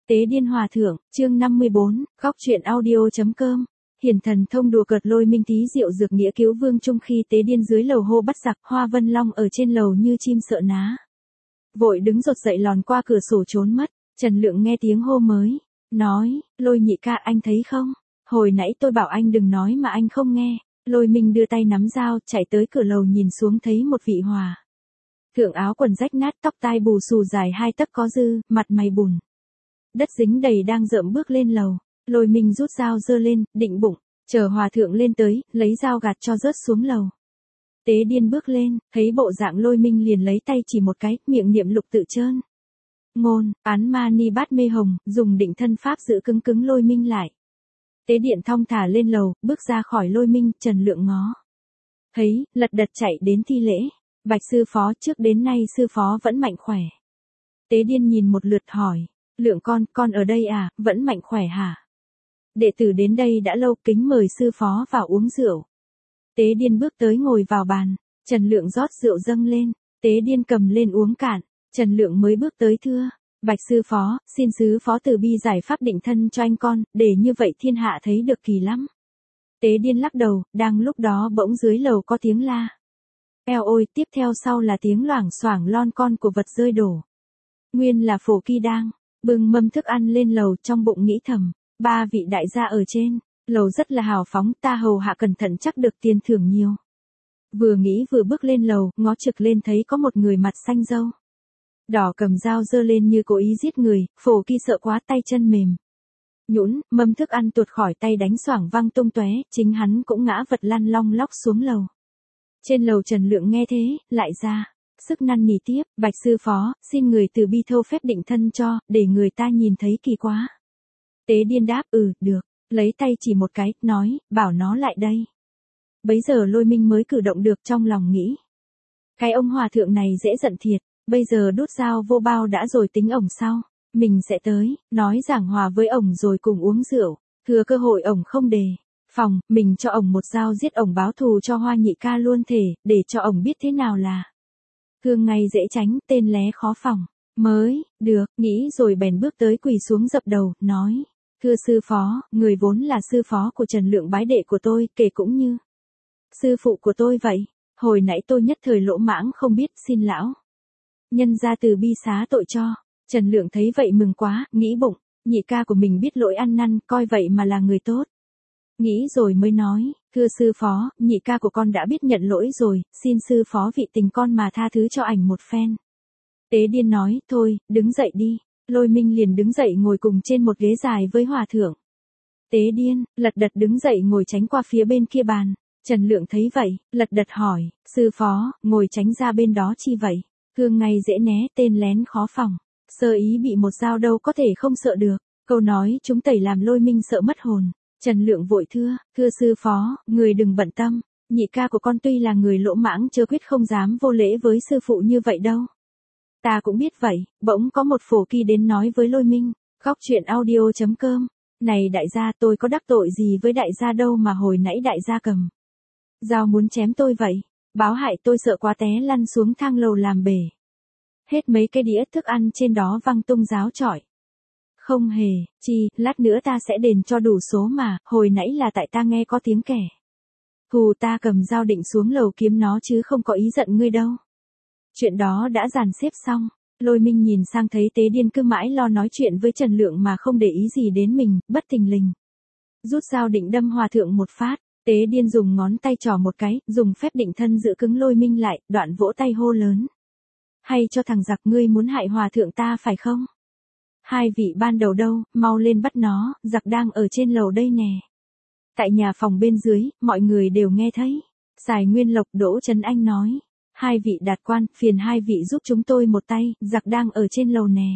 Tế điên hòa thượng, chương 54, góc truyện audio.com. Hiển thần thông đùa cợt Lôi Minh tí diệu dược nghĩa cứu vương trung khi tế điên dưới lầu hô bắt giặc, Hoa Vân Long ở trên lầu như chim sợ ná. Vội đứng rột dậy lòn qua cửa sổ trốn mất. Trần Lượng nghe tiếng hô mới, nói, Lôi nhị ca anh thấy không? Hồi nãy tôi bảo anh đừng nói mà anh không nghe. Lôi Minh đưa tay nắm dao, chạy tới cửa lầu nhìn xuống thấy một vị hòa thượng áo quần rách nát, tóc tai bù xù dài 2 tấc có dư, mặt mày bùn đất dính đầy đang rợm bước lên lầu. Lôi Minh rút dao giơ lên, định bụng, chờ hòa thượng lên tới, lấy dao gạt cho rớt xuống lầu. Tế điên bước lên, thấy bộ dạng Lôi Minh liền lấy tay chỉ một cái, miệng niệm lục tự chơn ngôn, án ma ni bát mê hồng, dùng định thân pháp giữ cứng cứng Lôi Minh lại. Tế điện thong thả lên lầu, bước ra khỏi Lôi Minh, Trần Lượng ngó thấy, lật đật chạy đến thi lễ. Bạch sư phó, trước đến nay sư phó vẫn mạnh khỏe. Tế điên nhìn một lượt hỏi, Lượng con ở đây à, vẫn mạnh khỏe hả? Đệ tử đến đây đã lâu, kính mời sư phó vào uống rượu. Tế điên bước tới ngồi vào bàn, Trần Lượng rót rượu dâng lên, tế điên cầm lên uống cạn, Trần Lượng mới bước tới thưa, Bạch sư phó, xin sứ phó từ bi giải pháp định thân cho anh con, để như vậy thiên hạ thấy được kỳ lắm. Tế điên lắc đầu, đang lúc đó bỗng dưới lầu có tiếng la. Eo ôi, tiếp theo sau là tiếng loảng xoảng lon con của vật rơi đổ. Nguyên là Phổ Kỳ đang bưng mâm thức ăn lên lầu, trong bụng nghĩ thầm, 3 vị đại gia ở trên lầu rất là hào phóng, ta hầu hạ cẩn thận chắc được tiền thưởng nhiều. Vừa nghĩ vừa bước lên lầu, ngó trực lên thấy có một người mặt xanh râu đỏ cầm dao giơ lên như cố ý giết người. Phổ Kỳ sợ quá, tay chân mềm nhũn, mâm thức ăn tuột khỏi tay đánh xoảng văng tung tóe, chính hắn cũng ngã vật lăn long lóc xuống lầu. Trên lầu Trần Lượng nghe thế, lại ra sức năn nỉ tiếp, Bạch sư phó, xin người từ bi thâu phép định thân cho, để người ta nhìn thấy kỳ quá. Tế điên đáp, được, lấy tay chỉ một cái, nói, bảo nó lại đây. Bấy giờ Lôi Minh mới cử động được, trong lòng nghĩ, cái ông hòa thượng này dễ giận thiệt, bây giờ đút dao vô bao đã rồi tính ổng sau, mình sẽ tới, nói giảng hòa với ổng rồi cùng uống rượu, thừa cơ hội ổng không đề phòng, mình cho ổng một dao giết ổng báo thù cho Hoa nhị ca luôn thể, để cho ổng biết thế nào là thương ngày dễ tránh, tên lé khó phòng. Mới, được, nghĩ rồi bèn bước tới quỳ xuống dập đầu, nói, thưa sư phó, người vốn là sư phó của Trần Lượng bái đệ của tôi, kể cũng như sư phụ của tôi vậy. Hồi nãy tôi nhất thời lỗ mãng không biết, xin lão nhân ra từ bi xá tội cho. Trần Lượng thấy vậy mừng quá, nghĩ bụng, nhị ca của mình biết lỗi ăn năn, coi vậy mà là người tốt. Nghĩ rồi mới nói, thưa sư phó, nhị ca của con đã biết nhận lỗi rồi, xin sư phó vị tình con mà tha thứ cho ảnh một phen. Tế điên nói, thôi, đứng dậy đi. Lôi Minh liền đứng dậy ngồi cùng trên một ghế dài với hòa thượng. Tế điên, lật đật đứng dậy ngồi tránh qua phía bên kia bàn. Trần Lượng thấy vậy, lật đật hỏi, sư phó, ngồi tránh ra bên đó chi vậy? Thương ngày dễ né, tên lén khó phòng. Sơ ý bị một dao đâu có thể không sợ được. Câu nói chúng tẩy làm Lôi Minh sợ mất hồn. Trần Lượng vội thưa sư phó, người đừng bận tâm, nhị ca của con tuy là người lỗ mãng chớ quyết không dám vô lễ với sư phụ như vậy đâu. Ta cũng biết vậy, bỗng có một Phổ Kỳ đến nói với Lôi Minh, góc truyện audio.com, này đại gia, tôi có đắc tội gì với đại gia đâu mà hồi nãy đại gia cầm dao muốn chém tôi vậy, báo hại tôi sợ quá té lăn xuống thang lầu làm bể hết mấy cái đĩa thức ăn trên đó văng tung giáo chọi. Không hề, lát nữa ta sẽ đền cho đủ số mà, hồi nãy là tại ta nghe có tiếng kẻ hù ta cầm dao định xuống lầu kiếm nó chứ không có ý giận ngươi đâu. Chuyện đó đã dàn xếp xong, Lôi Minh nhìn sang thấy tế điên cứ mãi lo nói chuyện với Trần Lượng mà không để ý gì đến mình, bất thình lình rút dao định đâm hòa thượng một phát, tế điên dùng ngón tay trỏ một cái, dùng phép định thân giữ cứng Lôi Minh lại, đoạn vỗ tay hô lớn. Hay cho thằng giặc, ngươi muốn hại hòa thượng ta phải không? 2 vị ban đầu đâu, mau lên bắt nó, giặc đang ở trên lầu đây nè. Tại nhà phòng bên dưới, mọi người đều nghe thấy. Sài Nguyên Lộc Đỗ Trấn Anh nói, 2 vị đạt quan, phiền 2 vị giúp chúng tôi một tay, giặc đang ở trên lầu nè.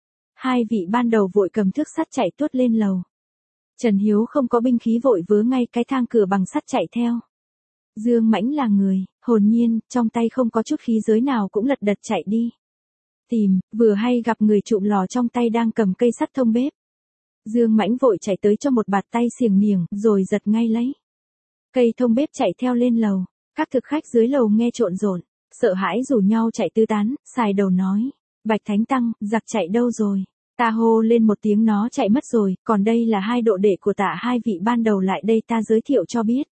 2 vị ban đầu vội cầm thước sắt chạy tuốt lên lầu. Trần Hiếu không có binh khí vội vớ ngay cái thang cửa bằng sắt chạy theo. Dương Mãnh là người hồn nhiên, trong tay không có chút khí giới nào cũng lật đật chạy đi tìm, vừa hay gặp người trụm lò trong tay đang cầm cây sắt thông bếp. Dương Mãnh vội chạy tới cho một bạt tay xiềng niềng, rồi giật ngay lấy cây thông bếp chạy theo lên lầu. Các thực khách dưới lầu nghe trộn rộn, sợ hãi rủ nhau chạy tứ tán. Sài đầu nói, Bạch Thánh Tăng, giặc chạy đâu rồi? Ta hô lên một tiếng nó chạy mất rồi, còn đây là hai độ đệ của Tạ hai vị ban đầu lại đây ta giới thiệu cho biết.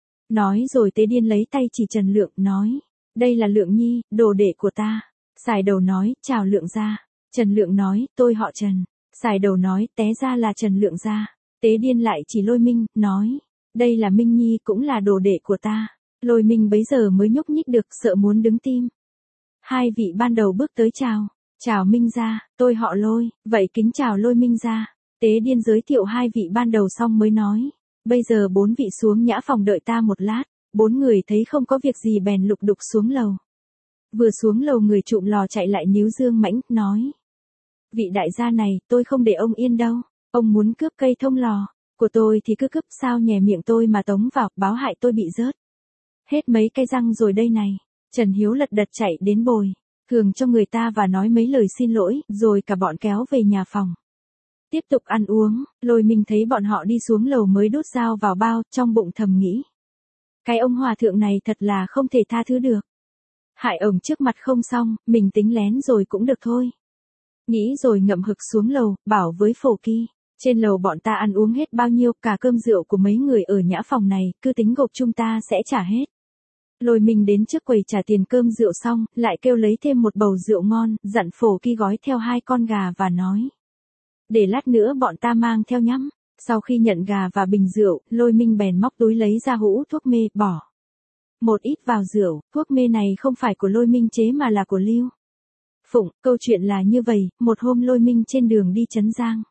Nói rồi Tế Điên lấy tay chỉ Trần Lượng, nói. Đây là Lượng Nhi, đồ đệ của ta. Sài Đầu nói, chào Lượng gia. Trần Lượng nói, tôi họ Trần. Sài Đầu nói, té ra là Trần Lượng gia. Tế Điên lại chỉ Lôi Minh, nói. Đây là Minh Nhi cũng là đồ đệ của ta. Lôi Minh bấy giờ mới nhúc nhích được, sợ muốn đứng tim. Hai vị ban đầu bước tới chào. Chào Minh gia, tôi họ Lôi, vậy kính chào Lôi Minh gia. Tế Điên giới thiệu hai vị ban đầu xong mới nói. Bây giờ bốn vị xuống nhã phòng đợi ta một lát. Bốn người thấy không có việc gì bèn lục đục xuống lầu. Vừa xuống lầu người trụm lò chạy lại níu Dương Mãnh, nói. Vị đại gia này, tôi không để ông yên đâu. Ông muốn cướp cây thông lò của tôi thì cứ cướp, sao nhè miệng tôi mà tống vào, báo hại tôi bị rớt hết mấy cái răng rồi đây này. Trần Hiếu lật đật chạy đến bồi thường cho người ta và nói mấy lời xin lỗi, rồi cả bọn kéo về nhà phòng. Tiếp tục ăn uống, Lôi Minh thấy bọn họ đi xuống lầu mới đút dao vào bao, trong bụng thầm nghĩ. Cái ông hòa thượng này thật là không thể tha thứ được. Hại ổng trước mặt không xong, mình tính lén rồi cũng được thôi. Nghĩ rồi ngậm hực xuống lầu, bảo với Phổ Kỳ. Trên lầu bọn ta ăn uống hết bao nhiêu, cả cơm rượu của mấy người ở nhã phòng này, cứ tính gộp chúng ta sẽ trả hết. Lôi Minh đến trước quầy trả tiền cơm rượu xong, lại kêu lấy thêm một bầu rượu ngon, dặn Phổ Kỳ gói theo 2 con gà và nói. Để lát nữa bọn ta mang theo nhắm. Sau khi nhận gà và bình rượu, Lôi Minh bèn móc túi lấy ra hũ thuốc mê, bỏ một ít vào rượu. Thuốc mê này không phải của Lôi Minh chế mà là của Lưu Phụng. Câu chuyện là như vậy, một hôm Lôi Minh trên đường đi Trấn Giang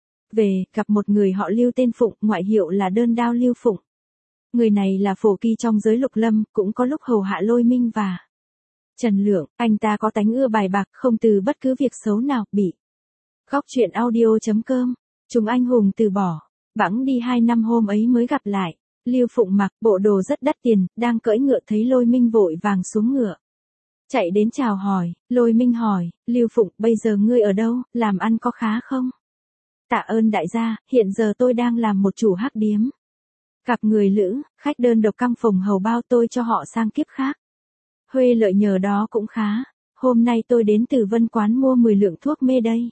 về, gặp một người họ Lưu tên Phụng, ngoại hiệu là Đơn Đao Lưu Phụng. Người này là Phổ Kỳ trong giới Lục Lâm, cũng có lúc hầu hạ Lôi Minh và Trần Lượng. Anh ta có tánh ưa bài bạc, không từ bất cứ việc xấu nào, bị Góc truyện audio.com. Chúng anh hùng từ bỏ. Bẵng đi 2 năm hôm ấy mới gặp lại. Lưu Phụng mặc bộ đồ rất đắt tiền, đang cưỡi ngựa thấy Lôi Minh vội vàng xuống ngựa. Chạy đến chào hỏi, Lôi Minh hỏi, Lưu Phụng, bây giờ ngươi ở đâu, làm ăn có khá không? Tạ ơn đại gia, hiện giờ tôi đang làm một chủ hắc điếm. Gặp người lữ, khách đơn độc căng phòng hầu bao tôi cho họ sang kiếp khác. Huê lợi nhờ đó cũng khá. Hôm nay tôi đến từ Vân Quán mua 10 lượng thuốc mê đây.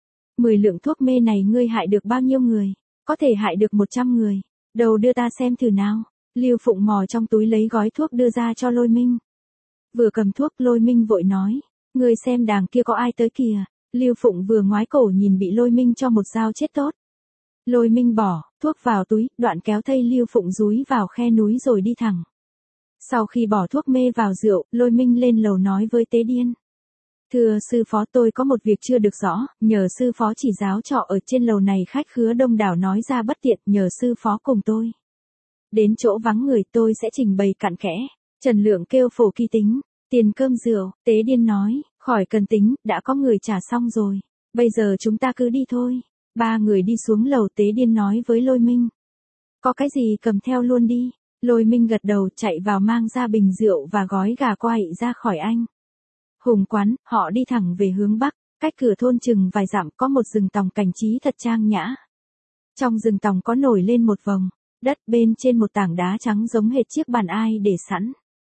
10 lượng thuốc mê này ngươi hại được bao nhiêu người? Có thể hại được 100 người. Đầu đưa ta xem thử nào. Lưu Phụng mò trong túi lấy gói thuốc đưa ra cho Lôi Minh. Vừa cầm thuốc Lôi Minh vội nói. Ngươi xem đàng kia có ai tới kìa. Lưu Phụng vừa ngoái cổ nhìn bị Lôi Minh cho một dao chết tốt. Lôi Minh bỏ thuốc vào túi, đoạn kéo thây Lưu Phụng dúi vào khe núi rồi đi thẳng. Sau khi bỏ thuốc mê vào rượu, Lôi Minh lên lầu nói với Tế Điên. Thưa sư phó, tôi có một việc chưa được rõ, nhờ sư phó chỉ giáo trọ ở trên lầu này khách khứa đông đảo nói ra bất tiện, nhờ sư phó cùng tôi. Đến chỗ vắng người tôi sẽ trình bày cặn kẽ. Trần Lượng kêu Phổ Kỳ tính tiền cơm rượu. Tế Điên nói, khỏi cần tính, đã có người trả xong rồi. Bây giờ chúng ta cứ đi thôi. 3 người đi xuống lầu. Tế Điên nói với Lôi Minh. Có cái gì cầm theo luôn đi. Lôi Minh gật đầu, chạy vào mang ra bình rượu và gói gà quay ra khỏi anh Hùng quán. Họ đi thẳng về hướng bắc, cách cửa thôn chừng vài dặm có một rừng tòng cảnh trí thật trang nhã. Trong rừng tòng có nổi lên một vòng đất, bên trên một tảng đá trắng giống hệt chiếc bàn ai để sẵn.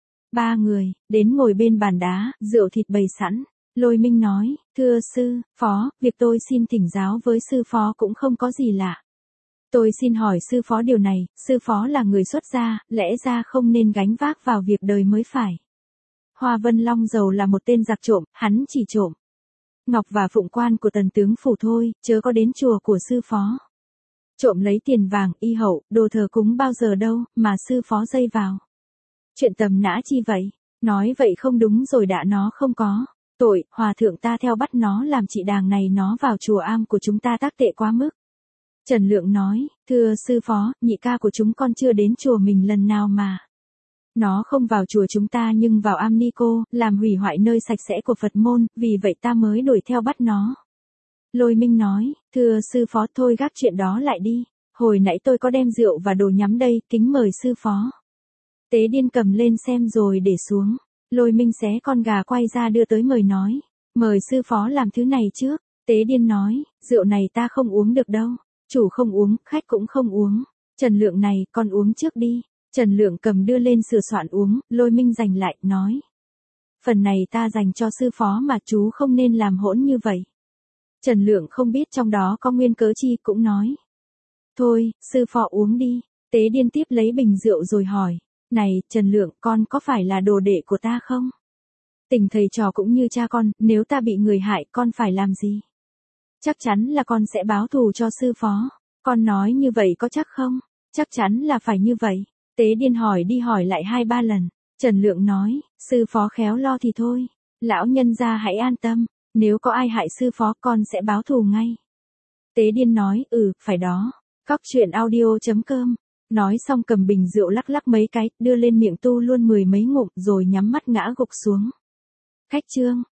3 người đến ngồi bên bàn đá, rượu thịt bày sẵn. Lôi Minh nói, thưa sư phó, việc tôi xin thỉnh giáo với sư phó cũng không có gì lạ. Tôi xin hỏi sư phó điều này, sư phó là người xuất gia, lẽ ra không nên gánh vác vào việc đời mới phải. Hoa Vân Long Dầu là một tên giặc trộm, hắn chỉ trộm ngọc và phụng quan của tần tướng phủ thôi, chớ có đến chùa của sư phó trộm lấy tiền vàng, y hậu, đồ thờ cúng bao giờ đâu, mà sư phó dây vào chuyện tầm nã chi vậy? Nói vậy không đúng rồi, đã nó không có tội, hòa thượng ta theo bắt nó làm chị đàng này nó vào chùa am của chúng ta tác tệ quá mức. Trần Lượng nói, thưa sư phó, nhị ca của chúng con chưa đến chùa mình lần nào mà. Nó không vào chùa chúng ta nhưng vào am ni cô, làm hủy hoại nơi sạch sẽ của Phật môn, vì vậy ta mới đuổi theo bắt nó. Lôi Minh nói, thưa sư phó, thôi gác chuyện đó lại đi. Hồi nãy tôi có đem rượu và đồ nhắm đây, kính mời sư phó. Tế Điên cầm lên xem rồi để xuống. Lôi Minh xé con gà quay ra đưa tới mời nói, mời sư phó làm thứ này trước. Tế Điên nói, rượu này ta không uống được đâu. Chủ không uống, khách cũng không uống. Trần Lượng này, con uống trước đi. Trần Lượng cầm đưa lên sửa soạn uống. Lôi Minh giành lại, nói, phần này ta dành cho sư phó mà chú không nên làm hỗn như vậy. Trần Lượng không biết trong đó có nguyên cớ chi cũng nói. Thôi, sư phó uống đi. Tế Điên tiếp lấy bình rượu rồi hỏi. Này, Trần Lượng, con có phải là đồ đệ của ta không? Tình thầy trò cũng như cha con, nếu ta bị người hại con phải làm gì? Chắc chắn là con sẽ báo thù cho sư phó. Con nói như vậy có chắc không? Chắc chắn là phải như vậy. Tế Điên hỏi đi hỏi lại 2-3 lần. Trần Lượng nói, sư phó khéo lo thì thôi. Lão nhân gia hãy an tâm. Nếu có ai hại sư phó con sẽ báo thù ngay. Tế Điên nói, phải đó. Cóc truyện audio.com. Nói xong cầm bình rượu lắc lắc mấy cái, đưa lên miệng tu luôn 10 mấy ngụm rồi nhắm mắt ngã gục xuống. Khách trương.